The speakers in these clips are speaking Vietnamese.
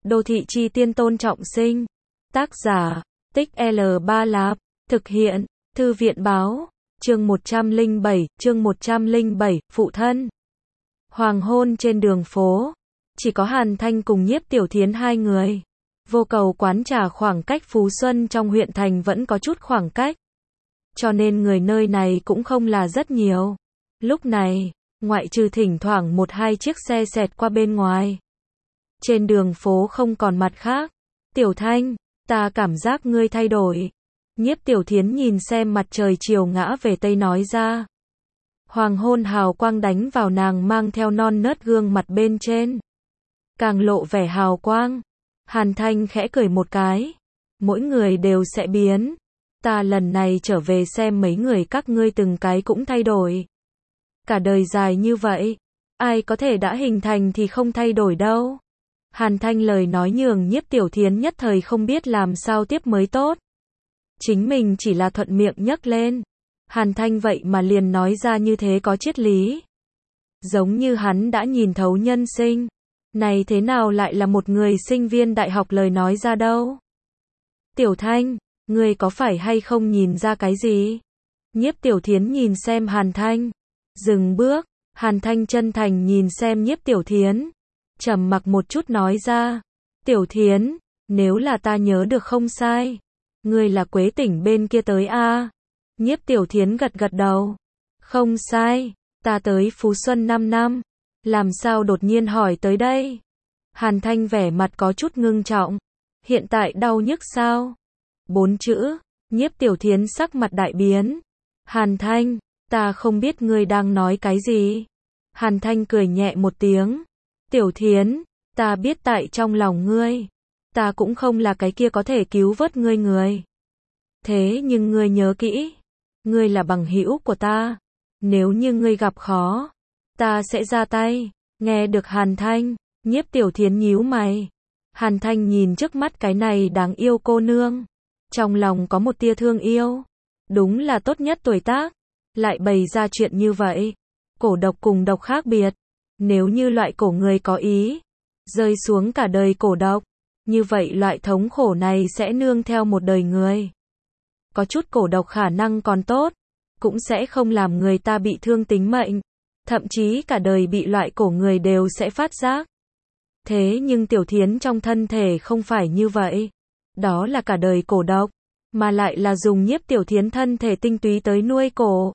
Đô thị chi tiên Tôn Trọng Sinh. Tác giả, Tích L3 Lạp. Thực hiện, Thư viện báo. Chương 107, phụ thân. Hoàng hôn trên đường phố. Chỉ có Hàn Thanh cùng Nhiếp Tiểu Thiến hai người. Vô Cầu quán trà khoảng cách Phú Xuân trong huyện thành vẫn có chút khoảng cách. Cho nên người nơi này cũng không là rất nhiều. Lúc này, ngoại trừ thỉnh thoảng một hai chiếc xe xẹt qua bên ngoài. Trên đường phố không còn mặt khác. Tiểu Thanh, ta cảm giác ngươi thay đổi. Nhiếp Tiểu Thiến nhìn xem mặt trời chiều ngã về Tây nói ra. Hoàng hôn hào quang đánh vào nàng mang theo non nớt gương mặt bên trên. Càng lộ vẻ hào quang. Hàn Thanh khẽ cười một cái. Mỗi người đều sẽ biến. Ta lần này trở về xem mấy người các ngươi từng cái cũng thay đổi. Cả đời dài như vậy, ai có thể đã hình thành thì không thay đổi đâu. Hàn Thanh lời nói nhường Nhiếp Tiểu Thiến nhất thời không biết làm sao tiếp mới tốt. Chính mình chỉ là thuận miệng nhấc lên. Hàn Thanh vậy mà liền nói ra như thế có triết lý. Giống như hắn đã nhìn thấu nhân sinh. Này thế nào lại là một người sinh viên đại học lời nói ra đâu. Tiểu Thanh, ngươi có phải hay không nhìn ra cái gì? Nhiếp Tiểu Thiến nhìn xem Hàn Thanh. Dừng bước, Hàn Thanh chân thành nhìn xem Nhiếp Tiểu Thiến. Trầm mặc một chút nói ra. Tiểu Thiến, nếu là ta nhớ được không sai. Ngươi là Quế tỉnh bên kia tới a? Nhiếp Tiểu Thiến gật gật đầu. Không sai, ta tới Phú Xuân 5 năm. Làm sao đột nhiên hỏi tới đây? Hàn Thanh vẻ mặt có chút ngưng trọng. Hiện tại đau nhức sao? 4 chữ. Nhiếp Tiểu Thiến sắc mặt đại biến. Hàn Thanh, ta không biết ngươi đang nói cái gì. Hàn Thanh cười nhẹ một tiếng. Tiểu Thiến, ta biết tại trong lòng ngươi. Ta cũng không là cái kia có thể cứu vớt ngươi người. Thế nhưng ngươi nhớ kỹ. Ngươi là bằng hữu của ta. Nếu như ngươi gặp khó, ta sẽ ra tay. Nghe được Hàn Thanh, Nhiếp Tiểu Thiến nhíu mày. Hàn Thanh nhìn trước mắt cái này đáng yêu cô nương. Trong lòng có một tia thương yêu. Đúng là tốt nhất tuổi tác. Lại bày ra chuyện như vậy. Cổ độc cùng độc khác biệt. Nếu như loại cổ người có ý. Rơi xuống cả đời cổ độc. Như vậy loại thống khổ này sẽ nương theo một đời người. Có chút cổ độc khả năng còn tốt. Cũng sẽ không làm người ta bị thương tính mệnh. Thậm chí cả đời bị loại cổ người đều sẽ phát giác. Thế nhưng Tiểu Thiến trong thân thể không phải như vậy. Đó là cả đời cổ độc. Mà lại là dùng Nhiếp Tiểu Thiến thân thể tinh túy tới nuôi cổ.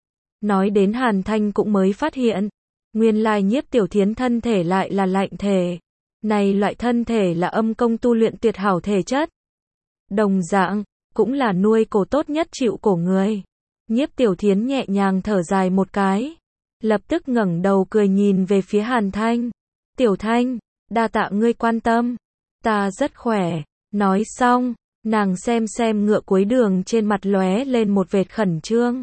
Nói đến Hàn Thanh cũng mới phát hiện. Nguyên lai Nhiếp Tiểu Thiến thân thể lại là lạnh thể. Này loại thân thể là âm công tu luyện tuyệt hảo thể chất. Đồng dạng, cũng là nuôi cổ tốt nhất chịu cổ người. Nhiếp Tiểu Thiến nhẹ nhàng thở dài một cái. Lập tức ngẩng đầu cười nhìn về phía Hàn Thanh. Tiểu Thanh, đa tạ ngươi quan tâm. Ta rất khỏe. Nói xong, nàng xem ngựa cuối đường trên mặt lóe lên một vệt khẩn trương.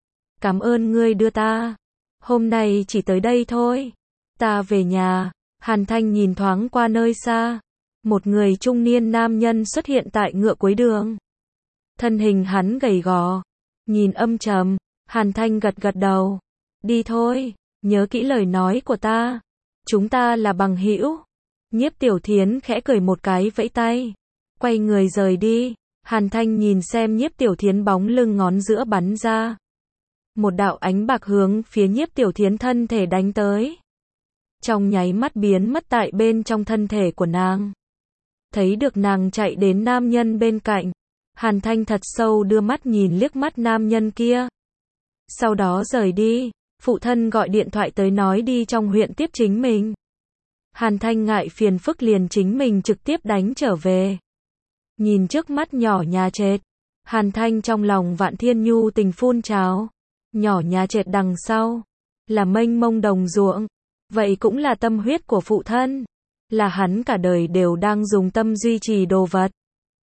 Cảm ơn ngươi đưa ta. Hôm nay chỉ tới đây thôi. Ta về nhà. Hàn Thanh nhìn thoáng qua nơi xa. Một người trung niên nam nhân xuất hiện tại ngựa cuối đường. Thân hình hắn gầy gò. Nhìn âm trầm. Hàn Thanh gật gật đầu. Đi thôi. Nhớ kỹ lời nói của ta. Chúng ta là bằng hữu. Nhiếp Tiểu Thiến khẽ cười một cái vẫy tay. Quay người rời đi. Hàn Thanh nhìn xem Nhiếp Tiểu Thiến bóng lưng ngón giữa bắn ra. Một đạo ánh bạc hướng phía Nhiếp Tiểu Thiến thân thể đánh tới. Trong nháy mắt biến mất tại bên trong thân thể của nàng. Thấy được nàng chạy đến nam nhân bên cạnh. Hàn Thanh thật sâu đưa mắt nhìn liếc mắt nam nhân kia. Sau đó rời đi. Phụ thân gọi điện thoại tới nói đi trong huyện tiếp chính mình. Hàn Thanh ngại phiền phức liền chính mình trực tiếp đánh trở về. Nhìn trước mắt nhỏ nhà trệt. Hàn Thanh trong lòng vạn thiên nhu tình phun trào. Nhỏ nhà trệt đằng sau. Là mênh mông đồng ruộng. Vậy cũng là tâm huyết của phụ thân. Là hắn cả đời đều đang dùng tâm duy trì đồ vật.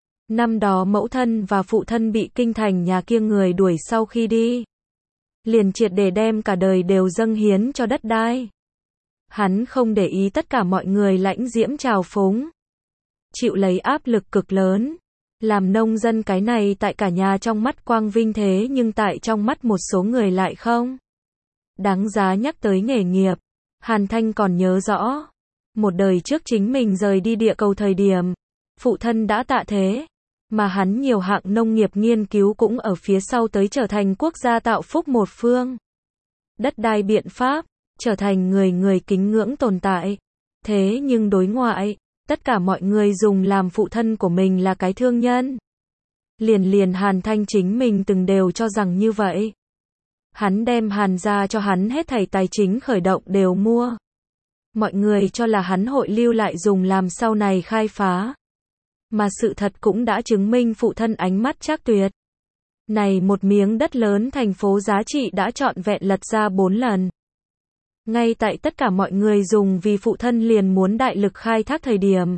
Năm đó mẫu thân và phụ thân bị kinh thành nhà kia người đuổi sau khi đi. Liền triệt để đem cả đời đều dâng hiến cho đất đai. Hắn không để ý tất cả mọi người lãnh diễm trào phúng. Chịu lấy áp lực cực lớn. Làm nông dân cái này tại cả nhà trong mắt quang vinh thế nhưng tại trong mắt một số người lại không. Đáng giá nhắc tới nghề nghiệp. Hàn Thanh còn nhớ rõ. Một đời trước chính mình rời đi địa cầu thời điểm, phụ thân đã tạ thế, mà hắn nhiều hạng nông nghiệp nghiên cứu cũng ở phía sau tới trở thành quốc gia tạo phúc một phương. Đất đai biện pháp, trở thành người người kính ngưỡng tồn tại. Thế nhưng đối ngoại, tất cả mọi người dùng làm phụ thân của mình là cái thương nhân. Liền Hàn Thanh chính mình từng đều cho rằng như vậy. Hắn đem Hàn gia cho hắn hết thảy tài chính khởi động đều mua. Mọi người cho là hắn hội lưu lại dùng làm sau này khai phá. Mà sự thật cũng đã chứng minh phụ thân ánh mắt trác tuyệt. Này một miếng đất lớn thành phố giá trị đã trọn vẹn lật ra 4 lần. Ngay tại tất cả mọi người dùng vì phụ thân liền muốn đại lực khai thác thời điểm.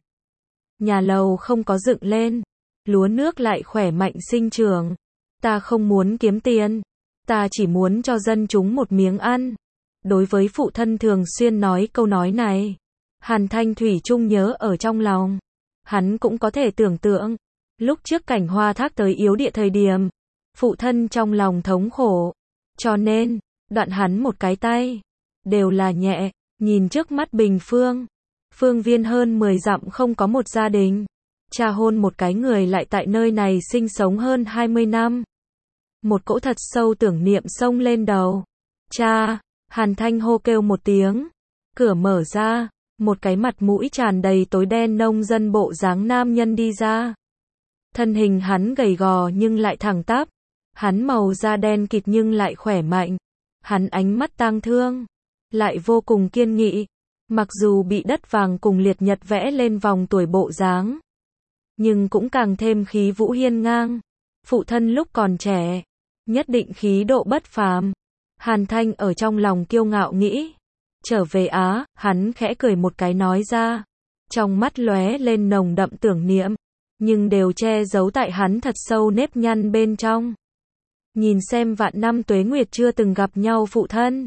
Nhà lầu không có dựng lên, lúa nước lại khỏe mạnh sinh trưởng. Ta không muốn kiếm tiền, ta chỉ muốn cho dân chúng một miếng ăn. Đối với phụ thân thường xuyên nói câu nói này, Hàn Thanh thủy chung nhớ ở trong lòng. Hắn cũng có thể tưởng tượng, lúc trước Cảnh Hoa Thác tới yếu địa thời điểm, phụ thân trong lòng thống khổ. Cho nên, đoạn hắn một cái tay, đều là nhẹ, nhìn trước mắt Bình Phương. Phương viên hơn 10 dặm không có một gia đình. Cha hôn một cái người lại tại nơi này sinh sống hơn 20 năm. Một cỗ thật sâu tưởng niệm xông lên đầu. Cha, Hàn Thanh hô kêu một tiếng. Cửa mở ra, một cái mặt mũi tràn đầy tối đen nông dân bộ dáng nam nhân đi ra. Thân hình hắn gầy gò nhưng lại thẳng tắp. Hắn màu da đen kịt nhưng lại khỏe mạnh. Hắn ánh mắt tang thương, lại vô cùng kiên nghị. Mặc dù bị đất vàng cùng liệt nhật vẽ lên vòng tuổi bộ dáng, nhưng cũng càng thêm khí vũ hiên ngang. Phụ thân lúc còn trẻ, nhất định khí độ bất phàm. Hàn Thanh ở trong lòng kiêu ngạo nghĩ. Trở về Á, hắn khẽ cười một cái nói ra. Trong mắt lóe lên nồng đậm tưởng niệm, nhưng đều che giấu tại hắn thật sâu nếp nhăn bên trong. Nhìn xem vạn năm tuế nguyệt chưa từng gặp nhau phụ thân.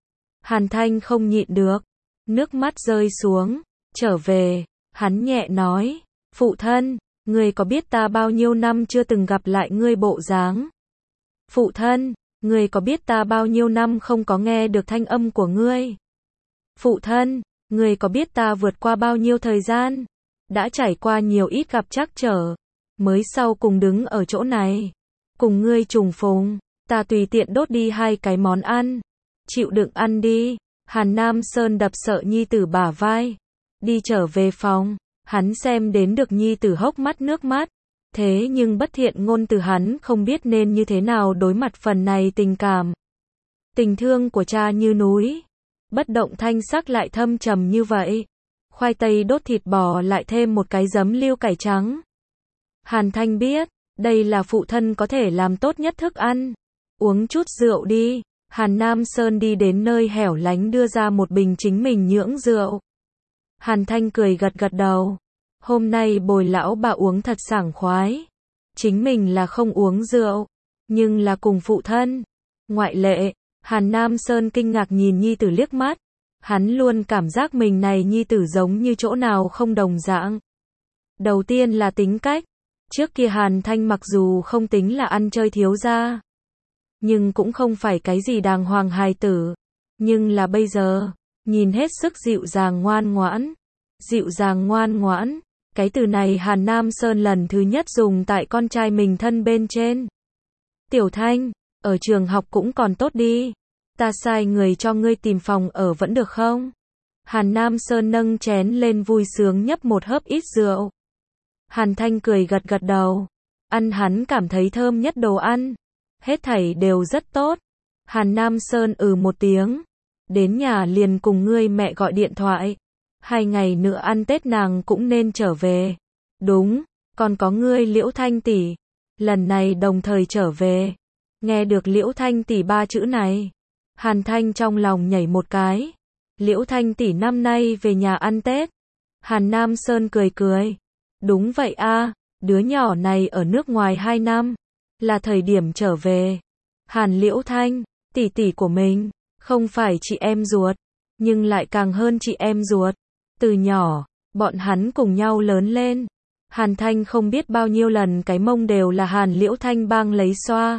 Hàn Thanh không nhịn được, nước mắt rơi xuống. Trở về, hắn nhẹ nói. Phụ thân, ngươi có biết ta bao nhiêu năm chưa từng gặp lại ngươi bộ dáng? Phụ thân, ngươi có biết ta bao nhiêu năm không có nghe được thanh âm của ngươi? Phụ thân, ngươi có biết ta vượt qua bao nhiêu thời gian? Đã trải qua nhiều ít gặp trắc trở, mới sau cùng đứng ở chỗ này. Cùng ngươi trùng phùng, ta tùy tiện đốt đi 2 cái món ăn. Chịu đựng ăn đi. Hàn Nam Sơn đập sợ nhi tử bả vai. Đi trở về phòng, hắn xem đến được nhi tử hốc mắt nước mắt. Thế nhưng bất thiện ngôn từ hắn không biết nên như thế nào đối mặt phần này tình cảm. Tình thương của cha như núi. Bất động thanh sắc lại thâm trầm như vậy. Khoai tây đốt thịt bò lại thêm một cái giấm lưu cải trắng. Hàn Thanh biết, đây là phụ thân có thể làm tốt nhất thức ăn. Uống chút rượu đi. Hàn Nam Sơn đi đến nơi hẻo lánh đưa ra một bình chính mình nhưỡng rượu. Hàn Thanh cười gật gật đầu. Hôm nay bồi lão bà uống thật sảng khoái. Chính mình là không uống rượu, nhưng là cùng phụ thân. Ngoại lệ, Hàn Nam Sơn kinh ngạc nhìn nhi tử liếc mắt. Hắn luôn cảm giác mình này nhi tử giống như chỗ nào không đồng dạng. Đầu tiên là tính cách. Trước kia Hàn Thanh mặc dù không tính là ăn chơi thiếu gia, nhưng cũng không phải cái gì đàng hoàng hài tử. Nhưng là bây giờ, nhìn hết sức dịu dàng ngoan ngoãn. Dịu dàng ngoan ngoãn, cái từ này Hàn Nam Sơn lần thứ nhất dùng tại con trai mình thân bên trên. Tiểu Thanh, ở trường học cũng còn tốt đi. Ta sai người cho ngươi tìm phòng ở vẫn được không? Hàn Nam Sơn nâng chén lên vui sướng nhấp một hớp ít rượu. Hàn Thanh cười gật gật đầu. Ăn hắn cảm thấy thơm nhất đồ ăn. Hết thảy đều rất tốt. Hàn Nam Sơn một tiếng. Đến nhà liền cùng ngươi mẹ gọi điện thoại. 2 ngày nữa ăn Tết nàng cũng nên trở về. Đúng, còn có ngươi Liễu Thanh tỷ. Lần này đồng thời trở về. Nghe được Liễu Thanh tỷ 3 chữ này, Hàn Thanh trong lòng nhảy một cái. Liễu Thanh tỷ năm nay về nhà ăn Tết. Hàn Nam Sơn cười cười. Đúng vậy a, đứa nhỏ này ở nước ngoài 2 năm. Là thời điểm trở về. Hàn Liễu Thanh, tỷ tỷ của mình, không phải chị em ruột, nhưng lại càng hơn chị em ruột. Từ nhỏ, bọn hắn cùng nhau lớn lên. Hàn Thanh không biết bao nhiêu lần cái mông đều là Hàn Liễu Thanh bang lấy xoa.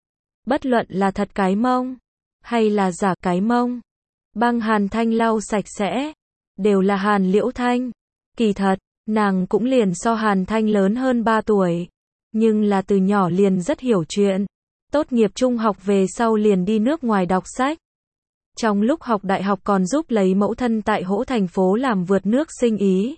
Bất luận là thật cái mông, hay là giả cái mông, băng Hàn Thanh lau sạch sẽ. đều là Hàn Liễu Thanh. Kỳ thật, nàng cũng liền so Hàn Thanh lớn hơn 3 tuổi, nhưng là từ nhỏ liền rất hiểu chuyện. Tốt nghiệp trung học về sau liền đi nước ngoài đọc sách. Trong lúc học đại học còn giúp lấy mẫu thân tại Hỗ thành phố làm vượt nước sinh ý.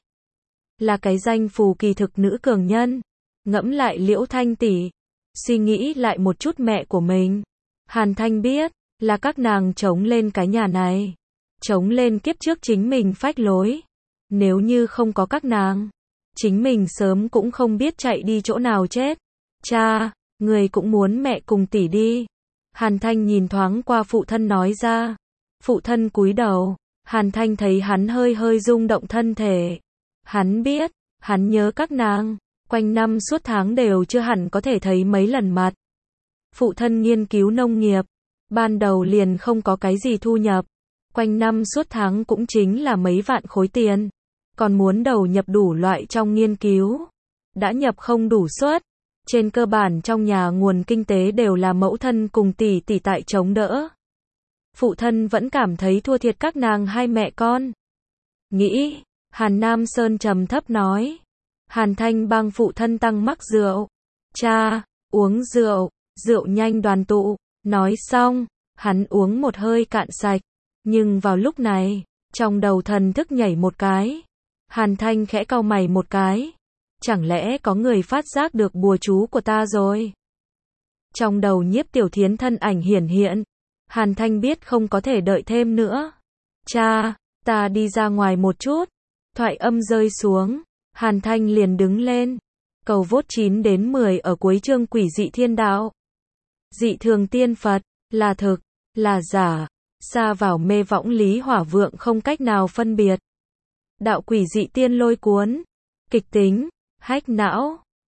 Là cái danh phù kỳ thực nữ cường nhân. Ngẫm lại Liễu Thanh tỷ, suy nghĩ lại một chút mẹ của mình. Hàn Thanh biết, là các nàng chống lên cái nhà này. Chống lên kiếp trước chính mình phách lối. Nếu như không có các nàng, chính mình sớm cũng không biết chạy đi chỗ nào chết. Cha, người cũng muốn mẹ cùng tỷ đi. Hàn Thanh nhìn thoáng qua phụ thân nói ra. Phụ thân cúi đầu, Hàn Thanh thấy hắn hơi hơi rung động thân thể. Hắn biết, hắn nhớ các nàng, quanh năm suốt tháng đều chưa hẳn có thể thấy mấy lần mặt. Phụ thân nghiên cứu nông nghiệp, ban đầu liền không có cái gì thu nhập, quanh năm suốt tháng cũng chính là mấy vạn khối tiền, còn muốn đầu nhập đủ loại trong nghiên cứu, đã nhập không đủ suất. Trên cơ bản trong nhà nguồn kinh tế đều là mẫu thân cùng tỷ tỷ tại chống đỡ. Phụ thân vẫn cảm thấy thua thiệt các nàng hai mẹ con. Nghĩ, Hàn Nam Sơn trầm thấp nói. Hàn Thanh bang phụ thân tăng mắc rượu. Cha, uống rượu, rượu nhanh đoàn tụ. Nói xong, hắn uống một hơi cạn sạch. Nhưng vào lúc này, trong đầu thần thức nhảy một cái. Hàn Thanh khẽ cau mày một cái. Chẳng lẽ có người phát giác được bùa chú của ta rồi? Trong đầu Nhiếp Tiểu Thiến thân ảnh hiển hiện. Hàn Thanh biết không có thể đợi thêm nữa. Cha, ta đi ra ngoài một chút. Thoại âm rơi xuống, Hàn Thanh liền đứng lên. Cầu vốt 9 đến 10 ở cuối chương Quỷ dị thiên đạo. Dị thường tiên Phật, là thực, là giả, xa vào mê võng lý hỏa vượng không cách nào phân biệt. Đạo quỷ dị tiên lôi cuốn, kịch tính, hách não.